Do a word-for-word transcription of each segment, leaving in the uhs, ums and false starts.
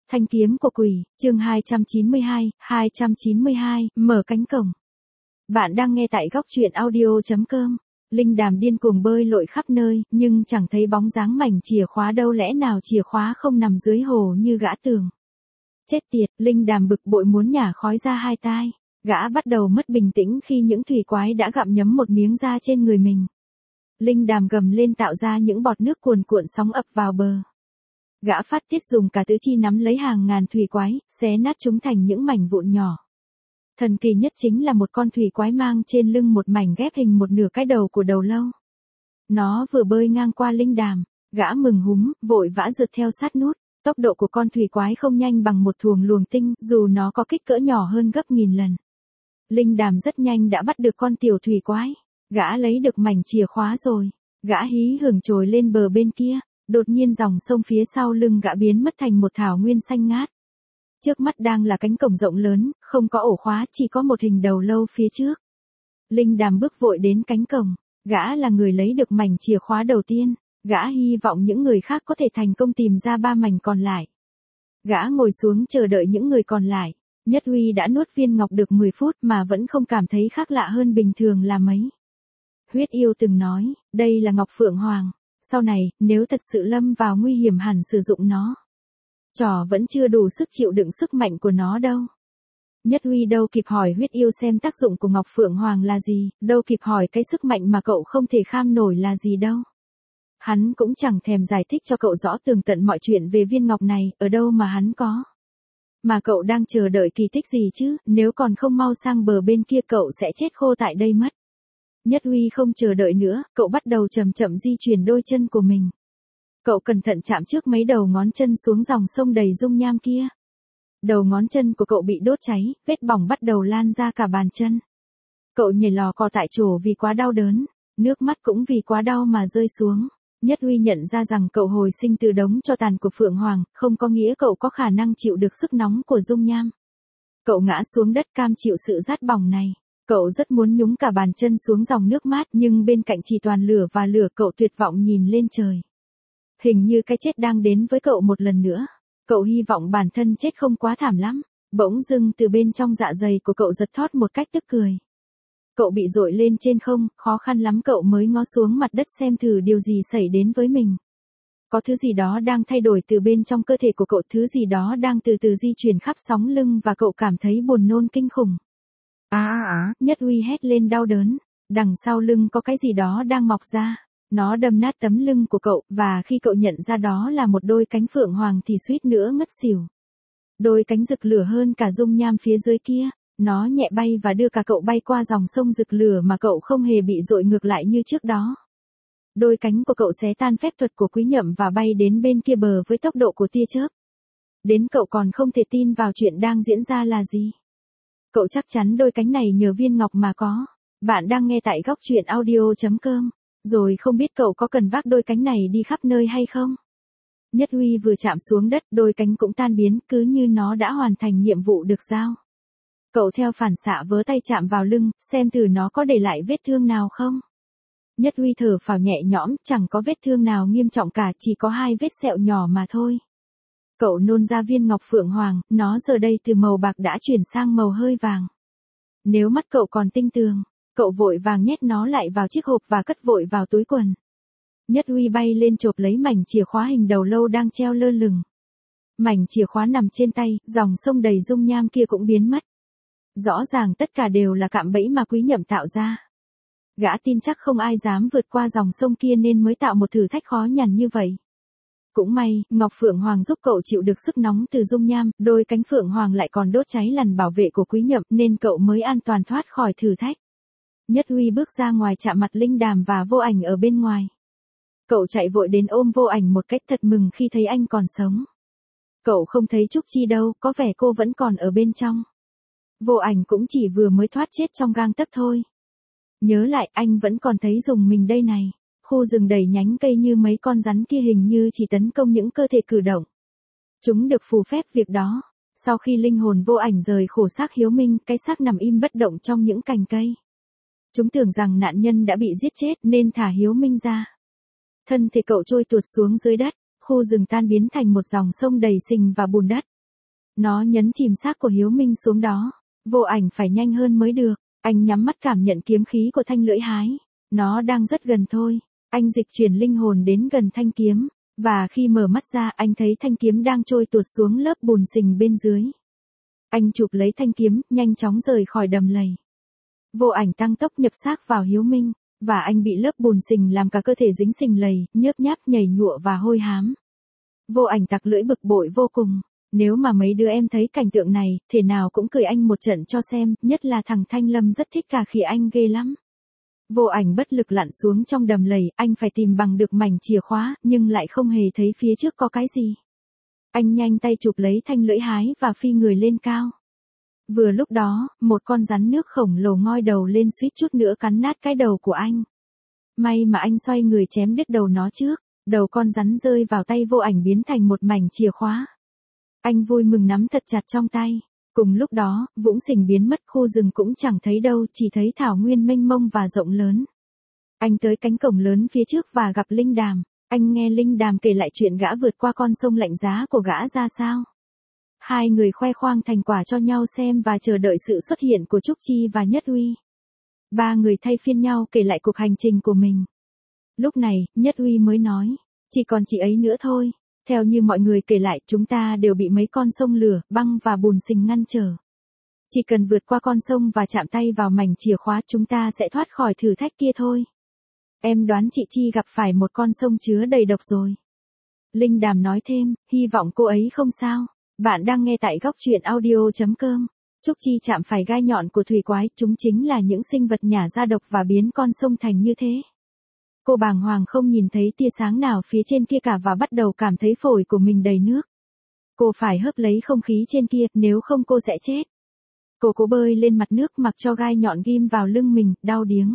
Thanh kiếm của quỷ, chương hai trăm chín mươi hai, hai trăm chín mươi hai, mở cánh cổng. Bạn đang nghe tại góc truyện audio chấm com. Linh Đàm điên cuồng bơi lội khắp nơi, nhưng chẳng thấy bóng dáng mảnh chìa khóa đâu, lẽ nào chìa khóa không nằm dưới hồ như gã tưởng. Chết tiệt, Linh Đàm bực bội muốn nhả khói ra hai tai. Gã bắt đầu mất bình tĩnh khi những thủy quái đã gặm nhấm một miếng da trên người mình. Linh Đàm gầm lên tạo ra những bọt nước cuồn cuộn sóng ập vào bờ. Gã phát tiết dùng cả tứ chi nắm lấy hàng ngàn thủy quái, xé nát chúng thành những mảnh vụn nhỏ. Thần kỳ nhất chính là một con thủy quái mang trên lưng một mảnh ghép hình một nửa cái đầu của đầu lâu. Nó vừa bơi ngang qua Linh Đàm, gã mừng húm, vội vã rượt theo sát nút. Tốc độ của con thủy quái không nhanh bằng một thuồng luồng tinh, dù nó có kích cỡ nhỏ hơn gấp nghìn lần. Linh Đàm rất nhanh đã bắt được con tiểu thủy quái. Gã lấy được mảnh chìa khóa rồi. Gã hí hưởng trồi lên bờ bên kia. Đột nhiên dòng sông phía sau lưng gã biến mất thành một thảo nguyên xanh ngát. Trước mắt đang là cánh cổng rộng lớn, không có ổ khóa, chỉ có một hình đầu lâu phía trước. Linh Đàm bước vội đến cánh cổng. Gã là người lấy được mảnh chìa khóa đầu tiên. Gã hy vọng những người khác có thể thành công tìm ra ba mảnh còn lại. Gã ngồi xuống chờ đợi những người còn lại. Nhất Huy đã nuốt viên ngọc được mười phút mà vẫn không cảm thấy khác lạ hơn bình thường là mấy. Huyết Yêu từng nói, đây là Ngọc Phượng Hoàng. Sau này, nếu thật sự lâm vào nguy hiểm hẳn sử dụng nó. Trò vẫn chưa đủ sức chịu đựng sức mạnh của nó đâu. Nhất Huy đâu kịp hỏi Huyết Yêu xem tác dụng của Ngọc Phượng Hoàng là gì, đâu kịp hỏi cái sức mạnh mà cậu không thể kham nổi là gì đâu. Hắn cũng chẳng thèm giải thích cho cậu rõ tường tận mọi chuyện về viên ngọc này, ở đâu mà hắn có. Mà cậu đang chờ đợi kỳ tích gì chứ, nếu còn không mau sang bờ bên kia cậu sẽ chết khô tại đây mất. Nhất Huy không chờ đợi nữa, cậu bắt đầu chậm chậm di chuyển đôi chân của mình. Cậu cẩn thận chạm trước mấy đầu ngón chân xuống dòng sông đầy dung nham kia. Đầu ngón chân của cậu bị đốt cháy, vết bỏng bắt đầu lan ra cả bàn chân. Cậu nhảy lò cò tại chỗ vì quá đau đớn, nước mắt cũng vì quá đau mà rơi xuống. Nhất Huy nhận ra rằng cậu hồi sinh từ đống tro tàn của Phượng Hoàng, không có nghĩa cậu có khả năng chịu được sức nóng của dung nham. Cậu ngã xuống đất cam chịu sự rát bỏng này. Cậu rất muốn nhúng cả bàn chân xuống dòng nước mát, nhưng bên cạnh chỉ toàn lửa và lửa. Cậu tuyệt vọng nhìn lên trời. Hình như cái chết đang đến với cậu một lần nữa. Cậu hy vọng bản thân chết không quá thảm lắm. Bỗng dưng từ bên trong dạ dày của cậu giật thót một cách tức cười. Cậu bị dội lên trên không, khó khăn lắm cậu mới ngó xuống mặt đất xem thử điều gì xảy đến với mình. Có thứ gì đó đang thay đổi từ bên trong cơ thể của cậu, thứ gì đó đang từ từ di chuyển khắp sóng lưng và cậu cảm thấy buồn nôn kinh khủng. À à, Nhất Huy hét lên đau đớn. Đằng sau lưng có cái gì đó đang mọc ra. Nó đâm nát tấm lưng của cậu, và khi cậu nhận ra đó là một đôi cánh phượng hoàng thì suýt nữa ngất xỉu. Đôi cánh rực lửa hơn cả dung nham phía dưới kia. Nó nhẹ bay và đưa cả cậu bay qua dòng sông rực lửa mà cậu không hề bị dội ngược lại như trước đó. Đôi cánh của cậu xé tan phép thuật của Quý Nhậm và bay đến bên kia bờ với tốc độ của tia chớp. Đến cậu còn không thể tin vào chuyện đang diễn ra là gì. Cậu chắc chắn đôi cánh này nhờ viên ngọc mà có. Bạn đang nghe tại góc truyện audio chấm com. Rồi không biết cậu có cần vác đôi cánh này đi khắp nơi hay không? Nhất Huy vừa chạm xuống đất, đôi cánh cũng tan biến, cứ như nó đã hoàn thành nhiệm vụ được giao. Cậu theo phản xạ vớ tay chạm vào lưng, xem thử nó có để lại vết thương nào không. Nhất Huy thở phào nhẹ nhõm, chẳng có vết thương nào nghiêm trọng cả, chỉ có hai vết sẹo nhỏ mà thôi. Cậu nôn ra viên ngọc Phượng Hoàng, nó giờ đây từ màu bạc đã chuyển sang màu hơi vàng. Nếu mắt cậu còn tinh tường, cậu vội vàng nhét nó lại vào chiếc hộp và cất vội vào túi quần. Nhất Huy bay lên chộp lấy mảnh chìa khóa hình đầu lâu đang treo lơ lửng. Mảnh chìa khóa nằm trên tay, dòng sông đầy dung nham kia cũng biến mất. Rõ ràng tất cả đều là cạm bẫy mà Quý Nhậm tạo ra. Gã tin chắc không ai dám vượt qua dòng sông kia nên mới tạo một thử thách khó nhằn như vậy. Cũng may, Ngọc Phượng Hoàng giúp cậu chịu được sức nóng từ dung nham, đôi cánh Phượng Hoàng lại còn đốt cháy lằn bảo vệ của Quý Nhậm nên cậu mới an toàn thoát khỏi thử thách. Nhất Huy bước ra ngoài chạm mặt Linh Đàm và Vô Ảnh ở bên ngoài. Cậu chạy vội đến ôm Vô Ảnh một cách thật mừng khi thấy anh còn sống. Cậu không thấy Trúc Chi đâu, có vẻ cô vẫn còn ở bên trong. Vô Ảnh cũng chỉ vừa mới thoát chết trong gang tấc thôi. Nhớ lại anh vẫn còn thấy dùng mình đây này. Khu rừng đầy nhánh cây như mấy con rắn kia hình như chỉ tấn công những cơ thể cử động. Chúng được phù phép việc đó. Sau khi linh hồn Vô Ảnh rời khổ xác Hiếu Minh, cái xác nằm im bất động trong những cành cây. Chúng tưởng rằng nạn nhân đã bị giết chết nên thả Hiếu Minh ra. Thân thể cậu trôi tuột xuống dưới đất, khu rừng tan biến thành một dòng sông đầy sình và bùn đất. Nó nhấn chìm xác của Hiếu Minh xuống đó. Vô Ảnh phải nhanh hơn mới được. Anh nhắm mắt cảm nhận kiếm khí của thanh lưỡi hái. Nó đang rất gần thôi. Anh dịch chuyển linh hồn đến gần thanh kiếm. Và khi mở mắt ra anh thấy thanh kiếm đang trôi tuột xuống lớp bùn sình bên dưới. Anh chụp lấy thanh kiếm, nhanh chóng rời khỏi đầm lầy. Vô Ảnh tăng tốc nhập xác vào Hiếu Minh. Và anh bị lớp bùn sình làm cả cơ thể dính sình lầy, nhớp nháp nhảy nhụa và hôi hám. Vô Ảnh tặc lưỡi bực bội vô cùng. Nếu mà mấy đứa em thấy cảnh tượng này, thể nào cũng cười anh một trận cho xem, nhất là thằng Thanh Lâm rất thích cà khịa anh ghê lắm. Vô Ảnh bất lực lặn xuống trong đầm lầy, anh phải tìm bằng được mảnh chìa khóa, nhưng lại không hề thấy phía trước có cái gì. Anh nhanh tay chụp lấy thanh lưỡi hái và phi người lên cao. Vừa lúc đó, một con rắn nước khổng lồ ngoi đầu lên suýt chút nữa cắn nát cái đầu của anh. May mà anh xoay người chém đứt đầu nó trước, đầu con rắn rơi vào tay Vô Ảnh biến thành một mảnh chìa khóa. Anh vui mừng nắm thật chặt trong tay. Cùng lúc đó, vũng sình biến mất, khu rừng cũng chẳng thấy đâu, chỉ thấy thảo nguyên mênh mông và rộng lớn. Anh tới cánh cổng lớn phía trước và gặp Linh Đàm. Anh nghe Linh Đàm kể lại chuyện gã vượt qua con sông lạnh giá của gã ra sao. Hai người khoe khoang thành quả cho nhau xem và chờ đợi sự xuất hiện của Trúc Chi và Nhất Uy. Ba người thay phiên nhau kể lại cuộc hành trình của mình. Lúc này, Nhất Uy mới nói, chỉ còn chị ấy nữa thôi. Theo như mọi người kể lại, chúng ta đều bị mấy con sông lửa, băng và bùn sình ngăn trở. Chỉ cần vượt qua con sông và chạm tay vào mảnh chìa khóa chúng ta sẽ thoát khỏi thử thách kia thôi. Em đoán chị Chi gặp phải một con sông chứa đầy độc rồi. Linh Đàm nói thêm, hy vọng cô ấy không sao. Bạn đang nghe tại góc truyện audio chấm com. Trúc Chi chạm phải gai nhọn của thủy quái, chúng chính là những sinh vật nhả ra độc và biến con sông thành như thế. Cô bàng hoàng không nhìn thấy tia sáng nào phía trên kia cả và bắt đầu cảm thấy phổi của mình đầy nước. Cô phải hớp lấy không khí trên kia, nếu không cô sẽ chết. Cô cố bơi lên mặt nước mặc cho gai nhọn ghim vào lưng mình, đau điếng.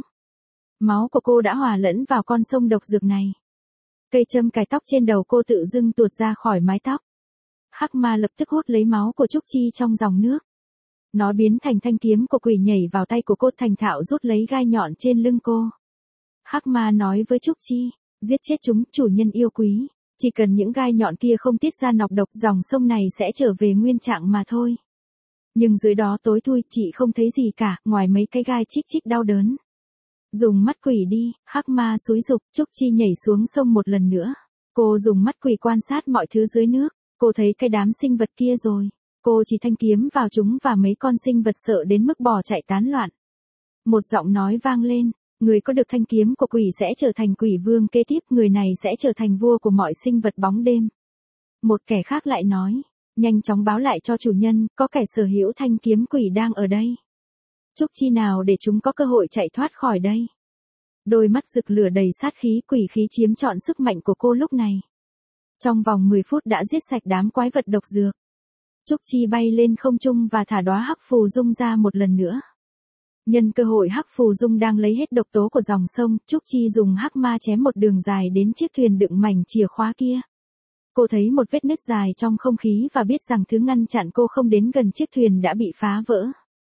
Máu của cô đã hòa lẫn vào con sông độc dược này. Cây châm cài tóc trên đầu cô tự dưng tuột ra khỏi mái tóc. Hắc ma lập tức hút lấy máu của Trúc Chi trong dòng nước. Nó biến thành thanh kiếm của quỷ nhảy vào tay của cô, thành thạo rút lấy gai nhọn trên lưng cô. Hắc ma nói với Trúc Chi, giết chết chúng, chủ nhân yêu quý. Chỉ cần những gai nhọn kia không tiết ra nọc độc, dòng sông này sẽ trở về nguyên trạng mà thôi. Nhưng dưới đó tối thui, chị không thấy gì cả, ngoài mấy cái gai chích chích đau đớn. Dùng mắt quỷ đi, Hắc ma xúi giục. Trúc Chi nhảy xuống sông một lần nữa. Cô dùng mắt quỷ quan sát mọi thứ dưới nước. Cô thấy cái đám sinh vật kia rồi. Cô chỉ thanh kiếm vào chúng và mấy con sinh vật sợ đến mức bỏ chạy tán loạn. Một giọng nói vang lên, người có được thanh kiếm của quỷ sẽ trở thành quỷ vương kế tiếp, người này sẽ trở thành vua của mọi sinh vật bóng đêm. Một kẻ khác lại nói, nhanh chóng báo lại cho chủ nhân, có kẻ sở hữu thanh kiếm quỷ đang ở đây. Trúc Chi nào để chúng có cơ hội chạy thoát khỏi đây. Đôi mắt rực lửa đầy sát khí, quỷ khí chiếm trọn sức mạnh của cô lúc này. Trong vòng mười phút đã giết sạch đám quái vật độc dược. Trúc Chi bay lên không trung và thả đóa hắc phù dung ra một lần nữa. Nhân cơ hội hắc phù dung đang lấy hết độc tố của dòng sông, Trúc Chi dùng hắc ma chém một đường dài đến chiếc thuyền đựng mảnh chìa khóa kia. Cô thấy một vết nứt dài trong không khí và biết rằng thứ ngăn chặn cô không đến gần chiếc thuyền đã bị phá vỡ.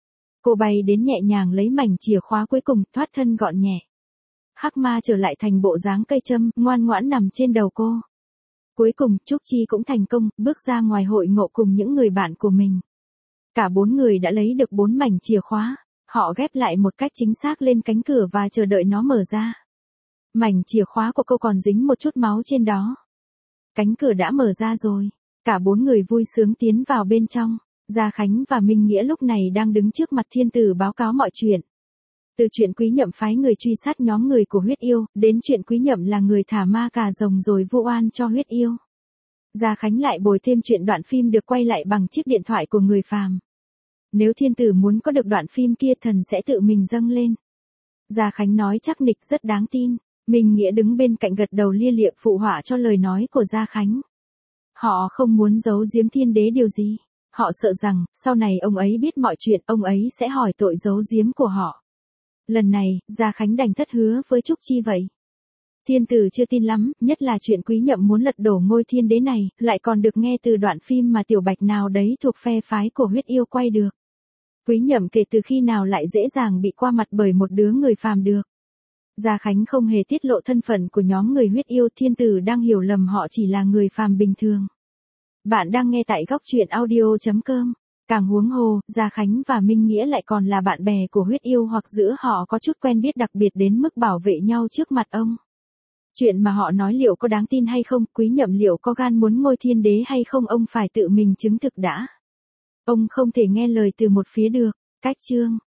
Cô bay đến nhẹ nhàng lấy mảnh chìa khóa cuối cùng, thoát thân gọn nhẹ. Hắc ma trở lại thành bộ dáng cây châm, ngoan ngoãn nằm trên đầu cô. Cuối cùng, Trúc Chi cũng thành công, bước ra ngoài hội ngộ cùng những người bạn của mình. Cả bốn người đã lấy được bốn mảnh chìa khóa. Họ ghép lại một cách chính xác lên cánh cửa và chờ đợi nó mở ra. Mảnh chìa khóa của cô còn dính một chút máu trên đó. Cánh cửa đã mở ra rồi. Cả bốn người vui sướng tiến vào bên trong. Gia Khánh và Minh Nghĩa lúc này đang đứng trước mặt thiên tử báo cáo mọi chuyện. Từ chuyện Quý Nhậm phái người truy sát nhóm người của Huyết Yêu, đến chuyện Quý Nhậm là người thả ma cà rồng rồi vu oan cho Huyết Yêu. Gia Khánh lại bồi thêm chuyện đoạn phim được quay lại bằng chiếc điện thoại của người phàm. Nếu thiên tử muốn có được đoạn phim kia, thần sẽ tự mình dâng lên. Gia Khánh nói chắc nịch rất đáng tin. Minh Nghĩa đứng bên cạnh gật đầu lia lịa phụ họa cho lời nói của Gia Khánh. Họ không muốn giấu giếm thiên đế điều gì. Họ sợ rằng, sau này ông ấy biết mọi chuyện, ông ấy sẽ hỏi tội giấu giếm của họ. Lần này, Gia Khánh đành thất hứa với Trúc Chi vậy. Thiên tử chưa tin lắm, nhất là chuyện Quý Nhậm muốn lật đổ ngôi thiên đế này, lại còn được nghe từ đoạn phim mà tiểu bạch nào đấy thuộc phe phái của Huyết Yêu quay được. Quý Nhậm kể từ khi nào lại dễ dàng bị qua mặt bởi một đứa người phàm được. Gia Khánh không hề tiết lộ thân phận của nhóm người Huyết Yêu, thiên tử đang hiểu lầm họ chỉ là người phàm bình thường. Bạn đang nghe tại góc chuyện audio chấm com. Càng huống hồ, Gia Khánh và Minh Nghĩa lại còn là bạn bè của huyết yêu hoặc giữa họ có chút quen biết đặc biệt đến mức bảo vệ nhau trước mặt ông. Chuyện mà họ nói liệu có đáng tin hay không, Quý Nhậm liệu có gan muốn ngôi thiên đế hay không, ông phải tự mình chứng thực đã. Ông không thể nghe lời từ một phía được. Cách chương